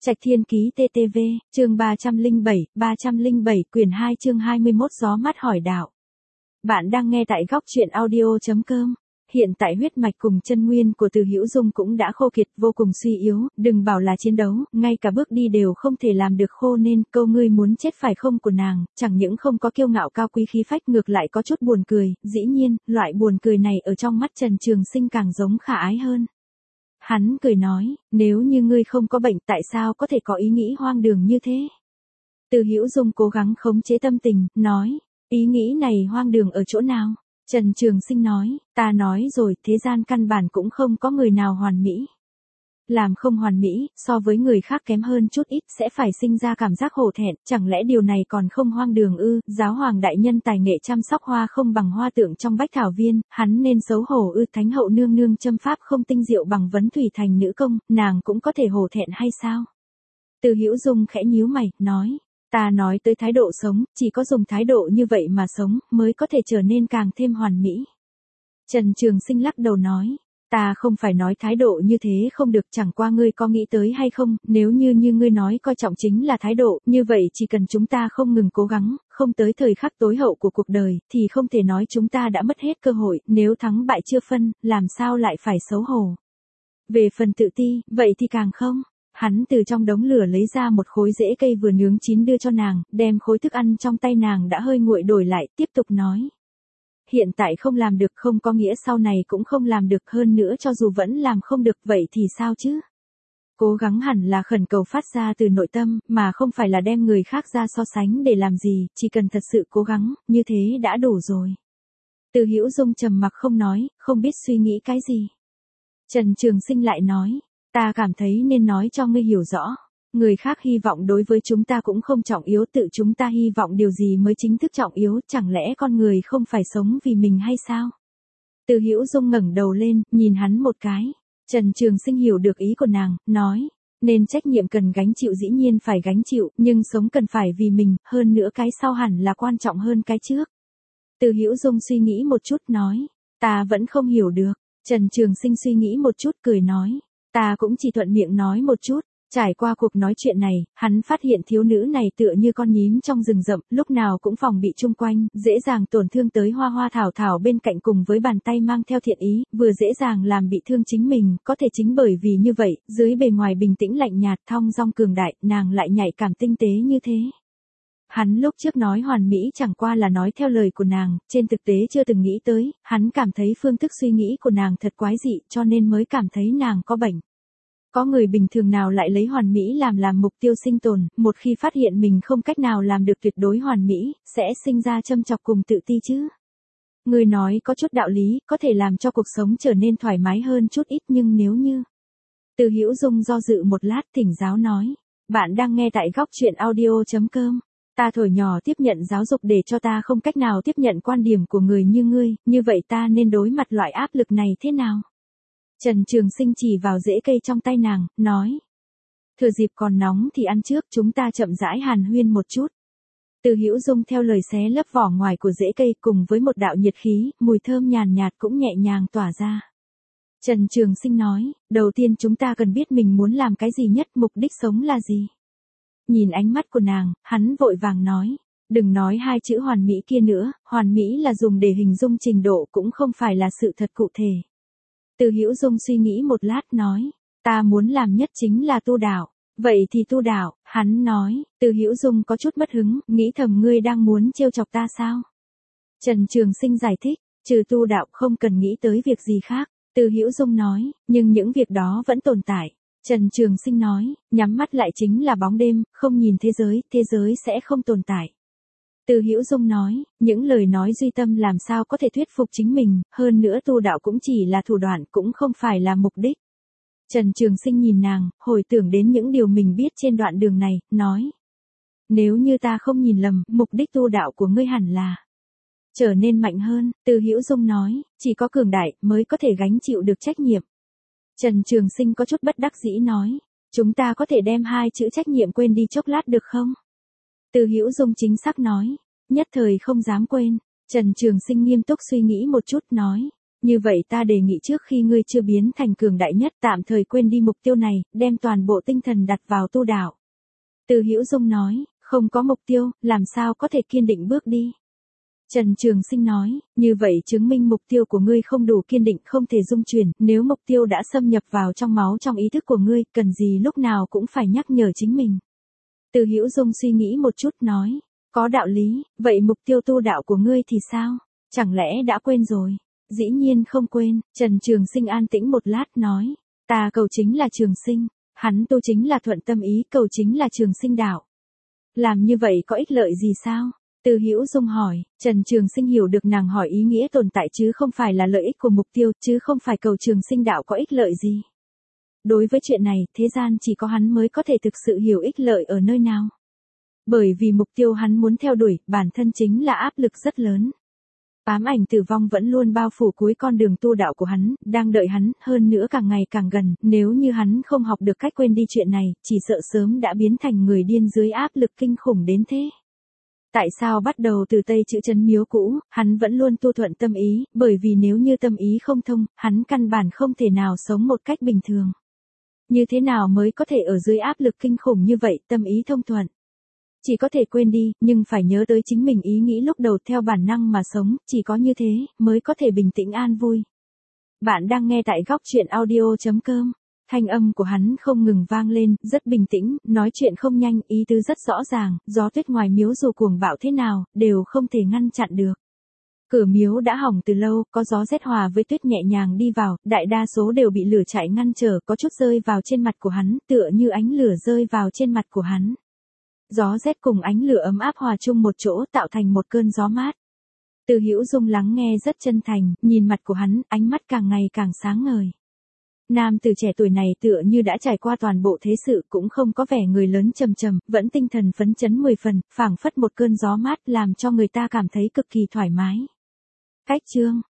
Trạch Thiên Ký TTV, chương 307, quyển 2 chương 21 gió mát hỏi đạo. Bạn đang nghe tại góc truyện audio.com. Hiện tại huyết mạch cùng chân nguyên của Từ Hữu Dung cũng đã khô kiệt, vô cùng suy yếu, đừng bảo là chiến đấu, ngay cả bước đi đều không thể làm được, khô nên câu ngươi muốn chết phải không của nàng, chẳng những không có kiêu ngạo cao quý khí phách, ngược lại có chút buồn cười, dĩ nhiên, loại buồn cười này ở trong mắt Trần Trường Sinh càng giống khả ái hơn. Hắn cười nói, nếu như ngươi không có bệnh tại sao có thể có ý nghĩ hoang đường như thế? Từ Hữu Dung cố gắng khống chế tâm tình, nói, ý nghĩ này hoang đường ở chỗ nào? Trần Trường Sinh nói, ta nói rồi, thế gian căn bản cũng không có người nào hoàn mỹ. Làm không hoàn mỹ, so với người khác kém hơn chút ít sẽ phải sinh ra cảm giác hổ thẹn, chẳng lẽ điều này còn không hoang đường ư? Giáo hoàng đại nhân tài nghệ chăm sóc hoa không bằng hoa tượng trong bách thảo viên, hắn nên xấu hổ ư? Thánh hậu nương nương châm pháp không tinh diệu bằng vấn thủy thành nữ công, nàng cũng có thể hổ thẹn hay sao? Từ Hữu Dung khẽ nhíu mày, nói, ta nói tới thái độ sống, chỉ có dùng thái độ như vậy mà sống, mới có thể trở nên càng thêm hoàn mỹ. Trần Trường Sinh lắc đầu nói, ta không phải nói thái độ như thế không được, chẳng qua ngươi có nghĩ tới hay không, nếu như ngươi nói coi trọng chính là thái độ, như vậy chỉ cần chúng ta không ngừng cố gắng, không tới thời khắc tối hậu của cuộc đời, thì không thể nói chúng ta đã mất hết cơ hội, nếu thắng bại chưa phân, làm sao lại phải xấu hổ. Về phần tự ti, vậy thì càng không. Hắn từ trong đống lửa lấy ra một khối rễ cây vừa nướng chín đưa cho nàng, đem khối thức ăn trong tay nàng đã hơi nguội đổi lại, tiếp tục nói. Hiện tại không làm được không có nghĩa sau này cũng không làm được, hơn nữa cho dù vẫn làm không được vậy thì sao chứ? Cố gắng hẳn là khẩn cầu phát ra từ nội tâm, mà không phải là đem người khác ra so sánh để làm gì, chỉ cần thật sự cố gắng, như thế đã đủ rồi. Từ Hữu Dung trầm mặc không nói, không biết suy nghĩ cái gì. Trần Trường Sinh lại nói, ta cảm thấy nên nói cho ngươi hiểu rõ. Người khác hy vọng đối với chúng ta cũng không trọng yếu, tự chúng ta hy vọng điều gì mới chính thức trọng yếu, chẳng lẽ con người không phải sống vì mình hay sao? Từ Hữu Dung ngẩng đầu lên, nhìn hắn một cái. Trần Trường Sinh hiểu được ý của nàng, nói, nên trách nhiệm cần gánh chịu dĩ nhiên phải gánh chịu, nhưng sống cần phải vì mình, hơn nữa cái sau hẳn là quan trọng hơn cái trước. Từ Hữu Dung suy nghĩ một chút nói, ta vẫn không hiểu được. Trần Trường Sinh suy nghĩ một chút cười nói, ta cũng chỉ thuận miệng nói một chút. Trải qua cuộc nói chuyện này, hắn phát hiện thiếu nữ này tựa như con nhím trong rừng rậm, lúc nào cũng phòng bị chung quanh, dễ dàng tổn thương tới hoa hoa thảo thảo bên cạnh, cùng với bàn tay mang theo thiện ý, vừa dễ dàng làm bị thương chính mình, có thể chính bởi vì như vậy, dưới bề ngoài bình tĩnh lạnh nhạt thong dong cường đại, nàng lại nhạy cảm tinh tế như thế. Hắn lúc trước nói hoàn mỹ chẳng qua là nói theo lời của nàng, trên thực tế chưa từng nghĩ tới, hắn cảm thấy phương thức suy nghĩ của nàng thật quái dị, cho nên mới cảm thấy nàng có bệnh. Có người bình thường nào lại lấy hoàn mỹ làm mục tiêu sinh tồn, một khi phát hiện mình không cách nào làm được tuyệt đối hoàn mỹ, sẽ sinh ra châm chọc cùng tự ti chứ. Người nói có chút đạo lý, có thể làm cho cuộc sống trở nên thoải mái hơn chút ít, nhưng nếu như... Từ Hữu Dung do dự một lát, thỉnh giáo nói, bạn đang nghe tại góc truyện audio.com. Ta thổi nhỏ tiếp nhận giáo dục để cho ta không cách nào tiếp nhận quan điểm của người như ngươi, như vậy ta nên đối mặt loại áp lực này thế nào? Trần Trường Sinh chỉ vào rễ cây trong tay nàng, nói. Thừa dịp còn nóng thì ăn trước, chúng ta chậm rãi hàn huyên một chút. Từ Hữu Dung theo lời xé lớp vỏ ngoài của rễ cây, cùng với một đạo nhiệt khí, mùi thơm nhàn nhạt cũng nhẹ nhàng tỏa ra. Trần Trường Sinh nói, đầu tiên chúng ta cần biết mình muốn làm cái gì nhất, mục đích sống là gì. Nhìn ánh mắt của nàng, hắn vội vàng nói. Đừng nói hai chữ hoàn mỹ kia nữa, hoàn mỹ là dùng để hình dung trình độ, cũng không phải là sự thật cụ thể. Từ Hữu Dung suy nghĩ một lát nói, ta muốn làm nhất chính là tu đạo. Vậy thì tu đạo, hắn nói. Từ Hữu Dung có chút mất hứng, nghĩ thầm ngươi đang muốn trêu chọc ta sao? Trần Trường Sinh giải thích, trừ tu đạo không cần nghĩ tới việc gì khác. Từ Hữu Dung nói, nhưng những việc đó vẫn tồn tại. Trần Trường Sinh nói, nhắm mắt lại chính là bóng đêm, không nhìn thế giới sẽ không tồn tại. Từ Hữu Dung nói, những lời nói duy tâm làm sao có thể thuyết phục chính mình, hơn nữa tu đạo cũng chỉ là thủ đoạn, cũng không phải là mục đích. Trần Trường Sinh nhìn nàng, hồi tưởng đến những điều mình biết trên đoạn đường này, nói. Nếu như ta không nhìn lầm, mục đích tu đạo của ngươi hẳn là trở nên mạnh hơn. Từ Hữu Dung nói, chỉ có cường đại mới có thể gánh chịu được trách nhiệm. Trần Trường Sinh có chút bất đắc dĩ nói, chúng ta có thể đem hai chữ trách nhiệm quên đi chốc lát được không? Từ Hữu Dung chính xác nói, nhất thời không dám quên. Trần Trường Sinh nghiêm túc suy nghĩ một chút nói, Như vậy ta đề nghị trước khi ngươi chưa biến thành cường đại nhất tạm thời quên đi mục tiêu này, đem toàn bộ tinh thần đặt vào tu đạo. Từ Hữu Dung nói, không có mục tiêu, làm sao có thể kiên định bước đi. Trần Trường Sinh nói, như vậy chứng minh mục tiêu của ngươi không đủ kiên định, không thể dung chuyển, nếu mục tiêu đã xâm nhập vào trong máu trong ý thức của ngươi, cần gì lúc nào cũng phải nhắc nhở chính mình. Từ Hữu Dung suy nghĩ một chút nói, có đạo lý, vậy mục tiêu tu đạo của ngươi thì sao? Chẳng lẽ đã quên rồi? Dĩ nhiên không quên, Trần Trường Sinh an tĩnh một lát nói, ta cầu chính là trường sinh, hắn tu chính là thuận tâm ý, cầu chính là trường sinh đạo. Làm như vậy có ích lợi gì sao? Từ Hữu Dung hỏi, Trần Trường Sinh hiểu được nàng hỏi ý nghĩa tồn tại chứ không phải là lợi ích của mục tiêu, chứ không phải cầu trường sinh đạo có ích lợi gì. Đối với chuyện này, thế gian chỉ có hắn mới có thể thực sự hiểu ích lợi ở nơi nào. Bởi vì mục tiêu hắn muốn theo đuổi, bản thân chính là áp lực rất lớn. Ám ảnh tử vong vẫn luôn bao phủ cuối con đường tu đạo của hắn, đang đợi hắn, hơn nữa càng ngày càng gần, nếu như hắn không học được cách quên đi chuyện này, chỉ sợ sớm đã biến thành người điên dưới áp lực kinh khủng đến thế. Tại sao bắt đầu từ Tây Chữ Trấn miếu cũ, hắn vẫn luôn tu thuận tâm ý, bởi vì nếu như tâm ý không thông, hắn căn bản không thể nào sống một cách bình thường. Như thế nào mới có thể ở dưới áp lực kinh khủng như vậy, tâm ý thông thuận? Chỉ có thể quên đi, nhưng phải nhớ tới chính mình ý nghĩ lúc đầu theo bản năng mà sống, chỉ có như thế, mới có thể bình tĩnh an vui. Bạn đang nghe tại góc chuyện audio.com. Thanh âm của hắn không ngừng vang lên, rất bình tĩnh, nói chuyện không nhanh, ý tứ rất rõ ràng, gió tuyết ngoài miếu dù cuồng bạo thế nào, đều không thể ngăn chặn được. Cửa miếu đã hỏng từ lâu, có gió rét hòa với tuyết nhẹ nhàng đi vào, đại đa số đều bị lửa chạy ngăn trở, có chút rơi vào trên mặt của hắn, tựa như ánh lửa rơi vào trên mặt của hắn. Gió rét cùng ánh lửa ấm áp hòa chung một chỗ tạo thành một cơn gió mát. Từ Hữu Dung lắng nghe rất chân thành, nhìn mặt của hắn, ánh mắt càng ngày càng sáng ngời. Nam tử trẻ tuổi này tựa như đã trải qua toàn bộ thế sự cũng không có vẻ người lớn trầm trầm, vẫn tinh thần phấn chấn 10 phần, phảng phất một cơn gió mát làm cho người ta cảm thấy cực kỳ thoải mái. Cách chương,